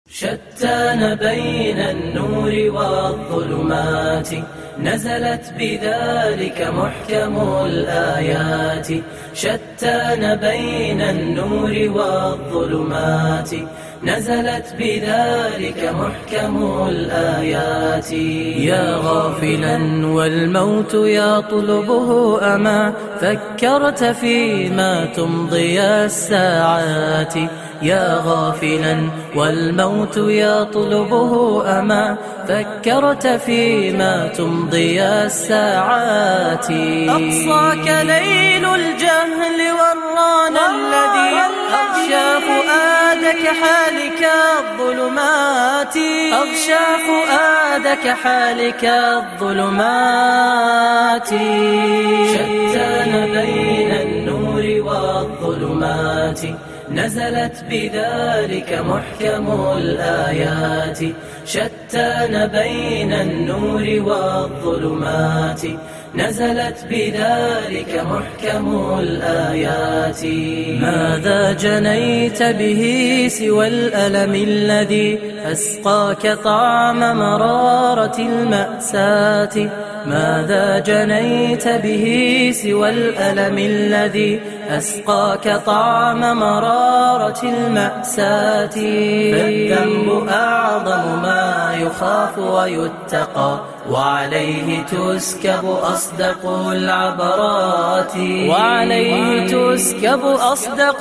شتان بين النور والظلمات، نزلت بذلك محكم الآيات. شتان بين النور والظلمات، نزلت بذلك محكم الآيات. يا غافلا والموت يطلبه، أما فكرت فيما تمضي الساعات؟ يا غافلا والموت يطلبه، أما فكرت فيما تمضي الساعات؟ أقصاك ليل الجهل والران الذي أغشى فؤادك حالك الظلمات. أغشى فؤادك حالك الظلمات. شتان بين النور والظلمات، نزلت بذلك محكم الآيات. شتان بين النور والظلمات، نزلت بذلك محكم الآيات. ماذا جنيت به سوى الألم الذي أسقاك طعم مرارة المأساة؟ ماذا جنيت به سوى الألم الذي أسقاك طعم مرارة المأساة؟ فالذنب أعظم ما يخاف ويتقى، وعليه تسكب أصدق العبرات. وعليه تسكب أصدق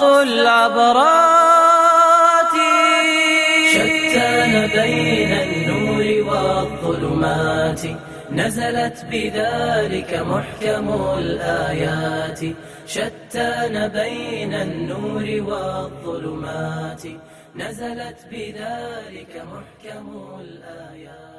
العبرات. شتان بين النور والظلمات، نزلت بذلك محكم الآيات. شتان بين النور والظلمات، نزلت بذلك محكم الآيات.